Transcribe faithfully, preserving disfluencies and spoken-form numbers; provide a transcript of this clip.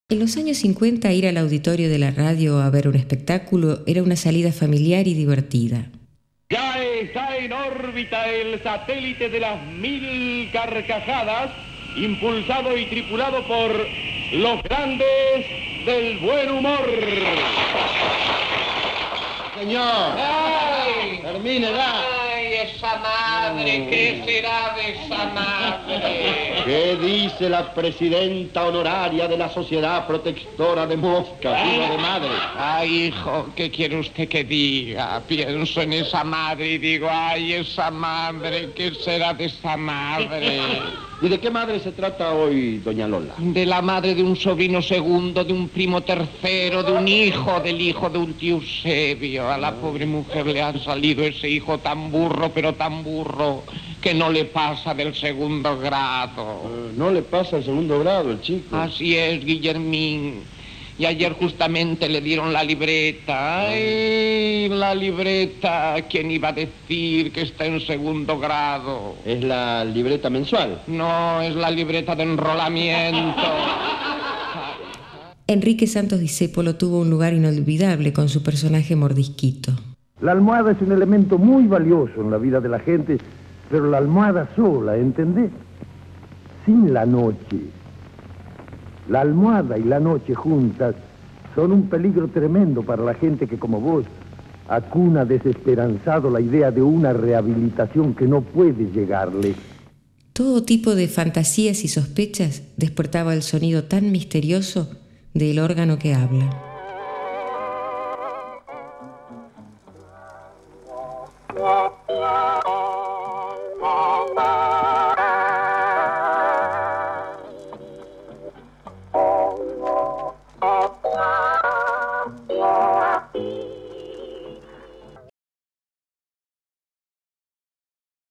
En los años cincuenta, ir al auditorio de la radio a ver un espectáculo era una salida familiar y divertida. Ya está en órbita el satélite de las mil carcajadas, impulsado y tripulado por los grandes del buen humor. Señor, ¡Ay! termine, da. ¡Ay, esa madre! ¿Qué será de esa madre? ¿Qué dice la presidenta honoraria de la Sociedad Protectora de Moscas, hija de madre? Ay, hijo, ¿qué quiere usted que diga? Pienso en esa madre y digo, ay, esa madre, ¿qué será de esa madre? ¿Y de qué madre se trata hoy, doña Lola? De la madre de un sobrino segundo, de un primo tercero, de un hijo, del hijo de un tío Eusebio. A la pobre mujer le ha salido ese hijo tan burro, pero tan burro, que no le pasa del segundo grado. Uh, no le pasa el segundo grado, el chico. Así es, Guillermín. Y ayer justamente le dieron la libreta. ¡Ay, la libreta! ¿Quién iba a decir que está en segundo grado? ¿Es la libreta mensual? No, es la libreta de enrolamiento. Enrique Santos Discépolo tuvo un lugar inolvidable con su personaje Mordisquito. La almohada es un elemento muy valioso en la vida de la gente, pero la almohada sola, ¿entendés? Sin la noche. La almohada y la noche juntas son un peligro tremendo para la gente que, como vos, acuna desesperanzado la idea de una rehabilitación que no puede llegarle. Todo tipo de fantasías y sospechas despertaba el sonido tan misterioso del órgano que habla.